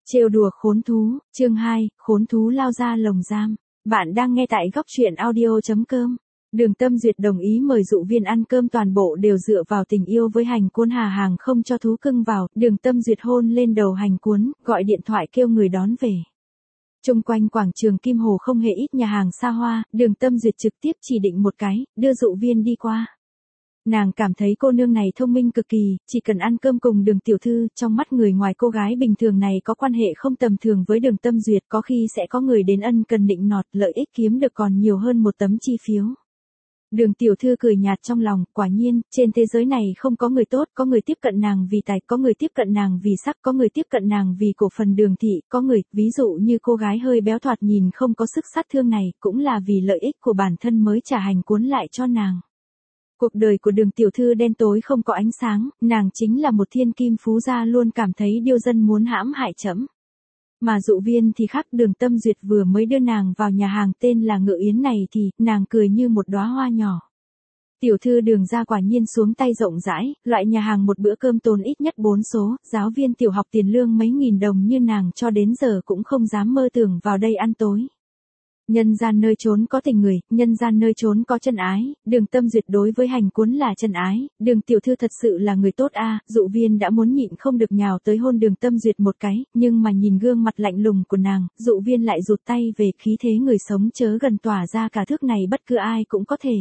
Trêu đùa khốn thú, chương 2, khốn thú lao ra lồng giam. Bạn đang nghe tại góc truyện audio.com. Đường Tâm Duyệt đồng ý mời dụ viên ăn cơm, toàn bộ đều dựa vào tình yêu với Hành Cuốn. Hà Hàng không cho thú cưng vào, Đường Tâm Duyệt hôn lên đầu Hành Cuốn, gọi điện thoại kêu người đón về. Chung quanh quảng trường Kim Hồ không hề ít nhà hàng xa hoa, Đường Tâm Duyệt trực tiếp chỉ định một cái, đưa dụ viên đi qua. Nàng cảm thấy cô nương này thông minh cực kỳ, chỉ cần ăn cơm cùng Đường tiểu thư, trong mắt người ngoài cô gái bình thường này có quan hệ không tầm thường với Đường Tâm Duyệt, có khi sẽ có người đến ân cần nịnh nọt, lợi ích kiếm được còn nhiều hơn một tấm chi phiếu. Đường tiểu thư cười nhạt trong lòng, quả nhiên, trên thế giới này không có người tốt, có người tiếp cận nàng vì tài, có người tiếp cận nàng vì sắc, có người tiếp cận nàng vì cổ phần Đường thị, có người, ví dụ như cô gái hơi béo thoạt nhìn không có sức sát thương này, cũng là vì lợi ích của bản thân mới trả Hành Cuốn lại cho nàng. Cuộc đời của Đường tiểu thư đen tối không có ánh sáng, nàng chính là một thiên kim phú gia, luôn cảm thấy điêu dân muốn hãm hại trẫm. Mà dụ viên thì khác, Đường Tâm Duyệt vừa mới đưa nàng vào nhà hàng tên là Ngự Yến này thì, nàng cười như một đóa hoa nhỏ. Tiểu thư Đường gia quả nhiên xuống tay rộng rãi, loại nhà hàng một bữa cơm tốn ít nhất 4 số, giáo viên tiểu học tiền lương mấy nghìn đồng như nàng cho đến giờ cũng không dám mơ tưởng vào đây ăn tối. Nhân gian nơi trốn có tình người, nhân gian nơi trốn có chân ái, Đường Tâm Duyệt đối với Hành Cuốn là chân ái, Đường tiểu thư thật sự là người tốt a. Dụ viên đã muốn nhịn không được nhào tới hôn Đường Tâm Duyệt một cái, nhưng mà nhìn gương mặt lạnh lùng của nàng, dụ viên lại rụt tay về, khí thế người sống chớ gần tỏa ra cả thước này bất cứ ai cũng có thể.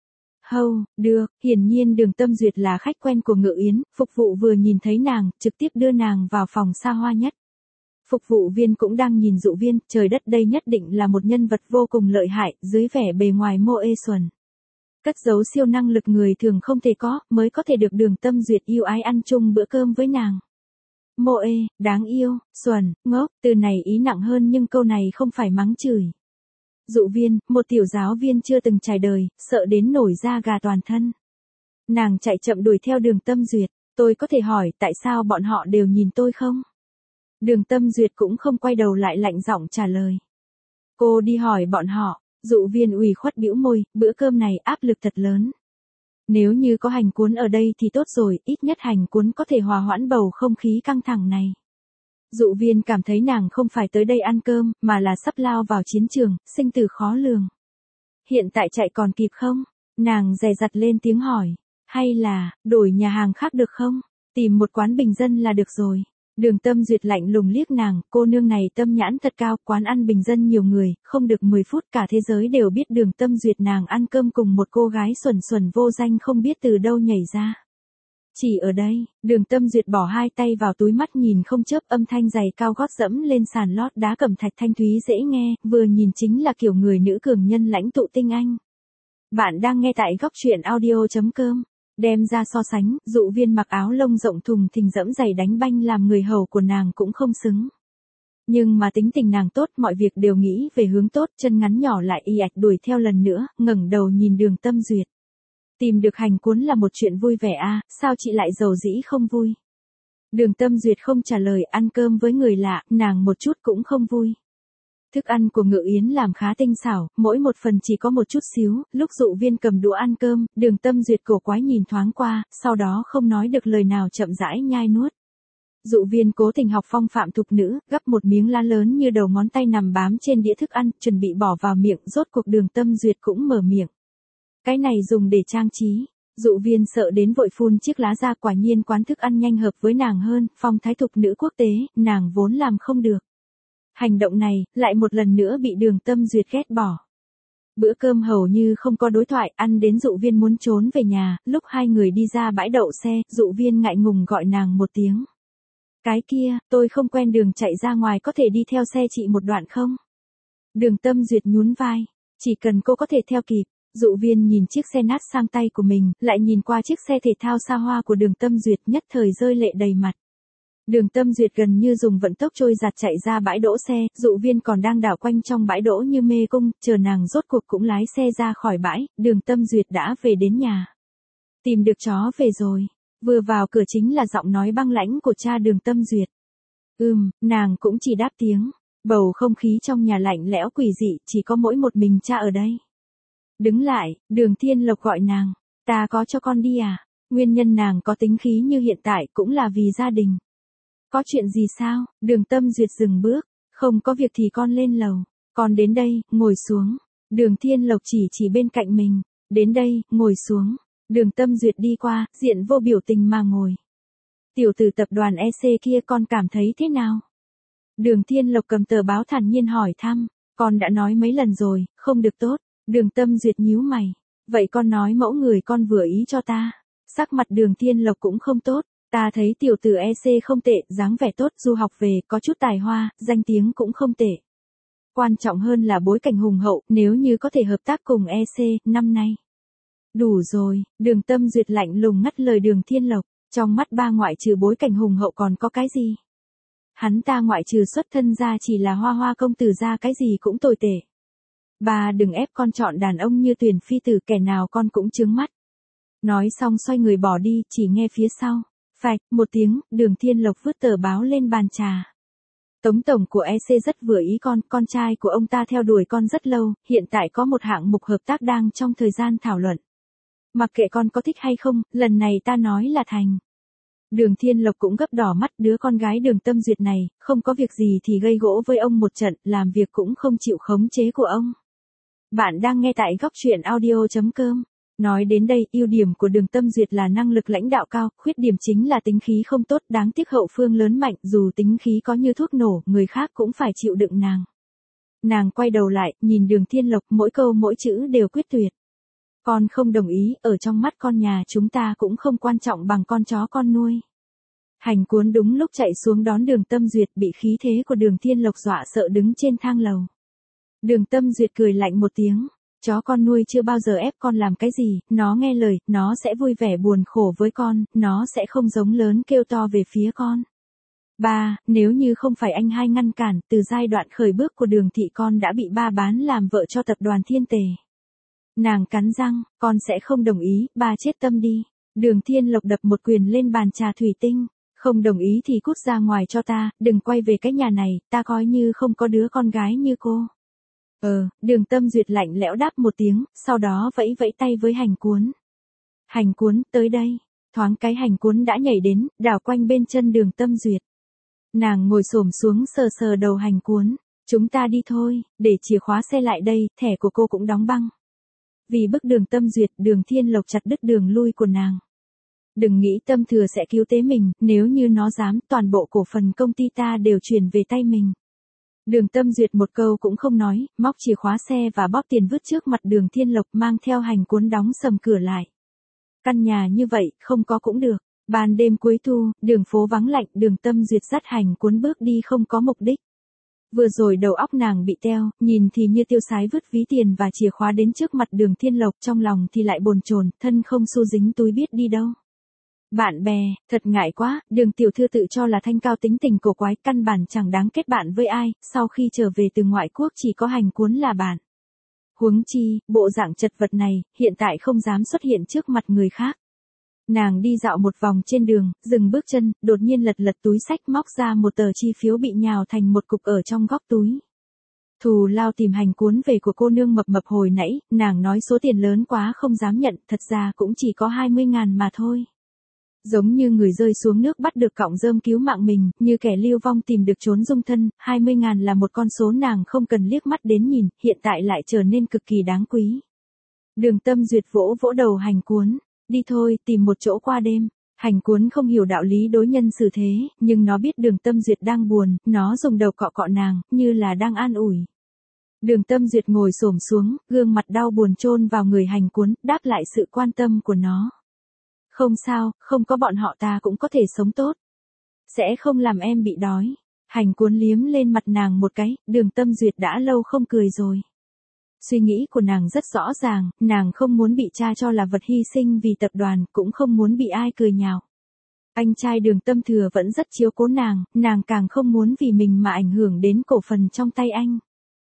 Hâu, được, hiển nhiên Đường Tâm Duyệt là khách quen của Ngự Yến, phục vụ vừa nhìn thấy nàng, trực tiếp đưa nàng vào phòng xa hoa nhất. Phục vụ viên cũng đang nhìn dụ viên, trời đất, đây nhất định là một nhân vật vô cùng lợi hại, dưới vẻ bề ngoài mô ê xuẩn. Cất giấu siêu năng lực người thường không thể có, mới có thể được Đường Tâm Duyệt yêu ái ăn chung bữa cơm với nàng. Mô ê, đáng yêu, xuẩn, ngốc, từ này ý nặng hơn nhưng câu này không phải mắng chửi. Dụ viên, một tiểu giáo viên chưa từng trải đời, sợ đến nổi da gà toàn thân. Nàng chạy chậm đuổi theo Đường Tâm Duyệt, tôi có thể hỏi tại sao bọn họ đều nhìn tôi không? Đường Tâm Duyệt cũng không quay đầu lại, lạnh giọng trả lời. Cô đi hỏi bọn họ. Dụ viên ủy khuất bĩu môi, bữa cơm này áp lực thật lớn. Nếu như có Hành Cuốn ở đây thì tốt rồi, ít nhất Hành Cuốn có thể hòa hoãn bầu không khí căng thẳng này. Dụ viên cảm thấy nàng không phải tới đây ăn cơm, mà là sắp lao vào chiến trường, sinh tử khó lường. Hiện tại chạy còn kịp không? Nàng dè dặt lên tiếng hỏi. Hay là, đổi nhà hàng khác được không? Tìm một quán bình dân là được rồi. Đường Tâm Duyệt lạnh lùng liếc nàng, cô nương này tâm nhãn thật cao, quán ăn bình dân nhiều người, không được 10 phút cả thế giới đều biết Đường Tâm Duyệt nàng ăn cơm cùng một cô gái xuẩn xuẩn vô danh không biết từ đâu nhảy ra. Chỉ ở đây, Đường Tâm Duyệt bỏ hai tay vào túi, mắt nhìn không chớp, âm thanh giày cao gót dẫm lên sàn lót đá cẩm thạch thanh thúy dễ nghe, vừa nhìn chính là kiểu người nữ cường nhân lãnh tụ tinh anh. Bạn đang nghe tại góc truyện audio.com. Đem ra so sánh, dụ viên mặc áo lông rộng thùng thình dẫm giày đánh banh làm người hầu của nàng cũng không xứng. Nhưng mà tính tình nàng tốt, mọi việc đều nghĩ về hướng tốt, chân ngắn nhỏ lại y ạch đuổi theo lần nữa, ngẩng đầu nhìn Đường Tâm Duyệt. Tìm được Hành Cuốn là một chuyện vui vẻ a, sao chị lại giàu dĩ không vui? Đường Tâm Duyệt không trả lời, ăn cơm với người lạ, nàng một chút cũng không vui. Thức ăn của Ngự Yến làm khá tinh xảo, mỗi một phần chỉ có một chút xíu, lúc dụ viên cầm đũa ăn cơm, Đường Tâm Duyệt cổ quái nhìn thoáng qua, sau đó không nói được lời nào chậm rãi nhai nuốt. Dụ viên cố tình học phong phạm thục nữ, gắp một miếng lá lớn như đầu ngón tay nằm bám trên đĩa thức ăn, chuẩn bị bỏ vào miệng, rốt cuộc Đường Tâm Duyệt cũng mở miệng. Cái này dùng để trang trí. Dụ viên sợ đến vội phun chiếc lá ra, quả nhiên quán thức ăn nhanh hợp với nàng hơn, phong thái thục nữ quốc tế, nàng vốn làm không được. Hành động này, lại một lần nữa bị Đường Tâm Duyệt ghét bỏ. Bữa cơm hầu như không có đối thoại, ăn đến dụ viên muốn trốn về nhà, lúc hai người đi ra bãi đậu xe, dụ viên ngại ngùng gọi nàng một tiếng. Cái kia, tôi không quen đường, chạy ra ngoài có thể đi theo xe chị một đoạn không? Đường Tâm Duyệt nhún vai, chỉ cần cô có thể theo kịp. Dụ viên nhìn chiếc xe nát sang tay của mình, lại nhìn qua chiếc xe thể thao xa hoa của Đường Tâm Duyệt, nhất thời rơi lệ đầy mặt. Đường Tâm Duyệt gần như dùng vận tốc trôi giạt chạy ra bãi đỗ xe, dụ viên còn đang đảo quanh trong bãi đỗ như mê cung, chờ nàng rốt cuộc cũng lái xe ra khỏi bãi, Đường Tâm Duyệt đã về đến nhà. Tìm được chó về rồi. Vừa vào cửa chính là giọng nói băng lãnh của cha Đường Tâm Duyệt. Nàng cũng chỉ đáp tiếng. Bầu không khí trong nhà lạnh lẽo quỷ dị, chỉ có mỗi một mình cha ở đây. Đứng lại, Đường Thiên Lộc gọi nàng. Ta có cho con đi à? Nguyên nhân nàng có tính khí như hiện tại cũng là vì gia đình. Có chuyện gì sao? Đường Tâm Duyệt dừng bước. Không có việc thì con lên lầu. Con đến đây, ngồi xuống. Đường Thiên Lộc chỉ bên cạnh mình. Đến đây, ngồi xuống. Đường Tâm Duyệt đi qua, diện vô biểu tình mà ngồi. Tiểu tử tập đoàn EC kia con cảm thấy thế nào? Đường Thiên Lộc cầm tờ báo thản nhiên hỏi thăm. Con đã nói mấy lần rồi, không được tốt. Đường Tâm Duyệt nhíu mày. Vậy con nói mẫu người con vừa ý cho ta. Sắc mặt Đường Thiên Lộc cũng không tốt. Ta thấy tiểu tử EC không tệ, dáng vẻ tốt, du học về, có chút tài hoa, danh tiếng cũng không tệ. Quan trọng hơn là bối cảnh hùng hậu, nếu như có thể hợp tác cùng EC, năm nay. Đủ rồi, Đường Tâm Duyệt lạnh lùng ngắt lời Đường Thiên Lộc, trong mắt ba ngoại trừ bối cảnh hùng hậu còn có cái gì? Hắn ta ngoại trừ xuất thân ra chỉ là hoa hoa công tử ra cái gì cũng tồi tệ. Ba đừng ép con chọn đàn ông như Tuyển phi tử, kẻ nào con cũng chướng mắt. Nói xong xoay người bỏ đi, chỉ nghe phía sau. Phạch, một tiếng, Đường Thiên Lộc vứt tờ báo lên bàn trà. Tống tổng của EC rất vừa ý con trai của ông ta theo đuổi con rất lâu, hiện tại có một hạng mục hợp tác đang trong thời gian thảo luận. Mặc kệ con có thích hay không, lần này ta nói là thành. Đường Thiên Lộc cũng gấp đỏ mắt, đứa con gái Đường Tâm Duyệt này, không có việc gì thì gây gỗ với ông một trận, làm việc cũng không chịu khống chế của ông. Bạn đang nghe tại góc truyện audio.com. Nói đến đây, ưu điểm của Đường Tâm Duyệt là năng lực lãnh đạo cao, khuyết điểm chính là tính khí không tốt, đáng tiếc hậu phương lớn mạnh, dù tính khí có như thuốc nổ, người khác cũng phải chịu đựng nàng. Nàng quay đầu lại, nhìn Đường Thiên Lộc, mỗi câu mỗi chữ đều quyết tuyệt. Con không đồng ý, ở trong mắt con nhà chúng ta cũng không quan trọng bằng con chó con nuôi. Hành Cuốn đúng lúc chạy xuống đón Đường Tâm Duyệt, bị khí thế của Đường Thiên Lộc dọa sợ đứng trên thang lầu. Đường Tâm Duyệt cười lạnh một tiếng. Chó con nuôi chưa bao giờ ép con làm cái gì, nó nghe lời, nó sẽ vui vẻ buồn khổ với con, nó sẽ không giống lớn kêu to về phía con. Ba, nếu như không phải anh hai ngăn cản, từ giai đoạn khởi bước của Đường thị con đã bị ba bán làm vợ cho tập đoàn Thiên Tề. Nàng cắn răng, con sẽ không đồng ý, ba chết tâm đi. Đường Thiên Lộc đập một quyền lên bàn trà thủy tinh. Không đồng ý thì cút ra ngoài cho ta, đừng quay về cái nhà này, ta coi như không có đứa con gái như cô. Đường Tâm Duyệt lạnh lẽo đáp một tiếng, sau đó vẫy vẫy tay với Hành Cuốn. Hành Cuốn, tới đây. Thoáng cái Hành Cuốn đã nhảy đến, đảo quanh bên chân Đường Tâm Duyệt. Nàng ngồi xổm xuống sờ sờ đầu Hành Cuốn. Chúng ta đi thôi, để chìa khóa xe lại đây, thẻ của cô cũng đóng băng. Vì bức Đường Tâm Duyệt, Đường Thiên Lộc chặt đứt đường lui của nàng. Đừng nghĩ Tâm Thừa sẽ cứu tế mình, nếu như nó dám, toàn bộ cổ phần công ty ta đều chuyển về tay mình. Đường Tâm Duyệt một câu cũng không nói, móc chìa khóa xe và bóp tiền vứt trước mặt Đường Thiên Lộc, mang theo Hành Cuốn đóng sầm cửa lại. Căn nhà như vậy, không có cũng được. Ban đêm cuối thu, đường phố vắng lạnh, Đường Tâm Duyệt dắt Hành Cuốn bước đi không có mục đích. Vừa rồi đầu óc nàng bị teo, nhìn thì như tiêu sái vứt ví tiền và chìa khóa đến trước mặt Đường Thiên Lộc, trong lòng thì lại bồn chồn, thân không xu dính túi biết đi đâu. Bạn bè, thật ngại quá, Đường tiểu thư tự cho là thanh cao tính tình cổ quái, căn bản chẳng đáng kết bạn với ai, sau khi trở về từ ngoại quốc chỉ có Hành Cuốn là bạn. Huống chi, bộ dạng chật vật này, hiện tại không dám xuất hiện trước mặt người khác. Nàng đi dạo một vòng trên đường, dừng bước chân, đột nhiên lật túi xách móc ra một tờ chi phiếu bị nhào thành một cục ở trong góc túi. Thù lao tìm Hành Cuốn về của cô nương mập mập hồi nãy, nàng nói số tiền lớn quá không dám nhận, thật ra cũng chỉ có 20.000 mà thôi. Giống như người rơi xuống nước bắt được cọng rơm cứu mạng mình, như kẻ lưu vong tìm được trốn dung thân, 20.000 là một con số nàng không cần liếc mắt đến nhìn, hiện tại lại trở nên cực kỳ đáng quý. Đường Tâm Duyệt vỗ vỗ đầu Hành Cuốn, đi thôi, tìm một chỗ qua đêm. Hành Cuốn không hiểu đạo lý đối nhân xử thế, nhưng nó biết Đường Tâm Duyệt đang buồn, nó dùng đầu cọ cọ nàng, như là đang an ủi. Đường Tâm Duyệt ngồi xổm xuống, gương mặt đau buồn chôn vào người Hành Cuốn, đáp lại sự quan tâm của nó. Không sao, không có bọn họ ta cũng có thể sống tốt. Sẽ không làm em bị đói. Hành Cuốn liếm lên mặt nàng một cái, Đường Tâm Duyệt đã lâu không cười rồi. Suy nghĩ của nàng rất rõ ràng, nàng không muốn bị cha cho là vật hy sinh vì tập đoàn, cũng không muốn bị ai cười nhạo. Anh trai Đường Tâm Thừa vẫn rất chiếu cố nàng càng không muốn vì mình mà ảnh hưởng đến cổ phần trong tay anh.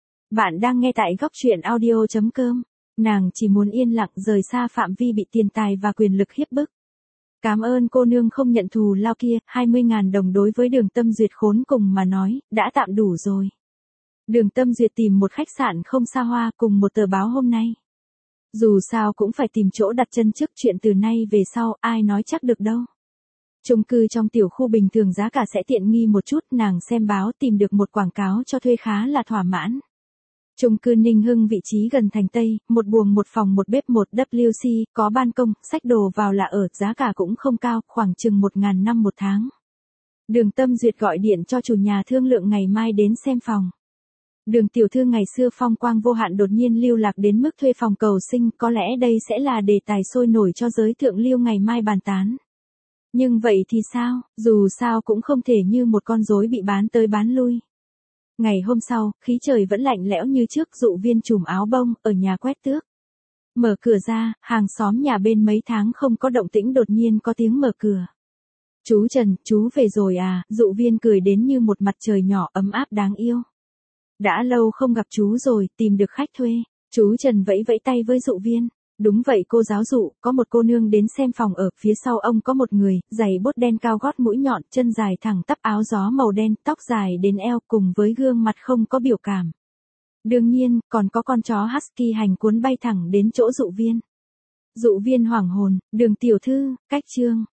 Bạn đang nghe tại góc truyện audio.com. Nàng chỉ muốn yên lặng rời xa phạm vi bị tiền tài và quyền lực hiếp bức. Cảm ơn cô nương không nhận thù lao kia, 20.000 đồng đối với Đường Tâm Duyệt khốn cùng mà nói, đã tạm đủ rồi. Đường Tâm Duyệt tìm một khách sạn không xa hoa cùng một tờ báo hôm nay. Dù sao cũng phải tìm chỗ đặt chân trước, chuyện từ nay về sau, ai nói chắc được đâu. Chung cư trong tiểu khu bình thường giá cả sẽ tiện nghi một chút, nàng xem báo tìm được một quảng cáo cho thuê khá là thỏa mãn. Chung cư Ninh Hưng vị trí gần thành Tây, một buồng một phòng một bếp một WC, có ban công, xách đồ vào là ở, giá cả cũng không cao, khoảng chừng 1.000 một tháng. Đường Tâm Duyệt gọi điện cho chủ nhà thương lượng ngày mai đến xem phòng. Đường tiểu thư ngày xưa phong quang vô hạn đột nhiên lưu lạc đến mức thuê phòng cầu sinh, có lẽ đây sẽ là đề tài sôi nổi cho giới thượng lưu ngày mai bàn tán. Nhưng vậy thì sao, dù sao cũng không thể như một con rối bị bán tới bán lui. Ngày hôm sau, khí trời vẫn lạnh lẽo như trước, Dụ Viên trùm áo bông, ở nhà quét tước. Mở cửa ra, hàng xóm nhà bên mấy tháng không có động tĩnh đột nhiên có tiếng mở cửa. Chú Trần, chú về rồi à, Dụ Viên cười đến như một mặt trời nhỏ ấm áp đáng yêu. Đã lâu không gặp chú rồi, tìm được khách thuê. Chú Trần vẫy vẫy tay với Dụ Viên. Đúng vậy cô giáo Dụ, có một cô nương đến xem phòng ở, phía sau ông có một người, giày bốt đen cao gót mũi nhọn, chân dài thẳng tắp áo gió màu đen, tóc dài đến eo cùng với gương mặt không có biểu cảm. Đương nhiên, còn có con chó husky hành cuốn bay thẳng đến chỗ Dụ Viên. Dụ Viên hoảng hồn, Đường tiểu thư, cách chương.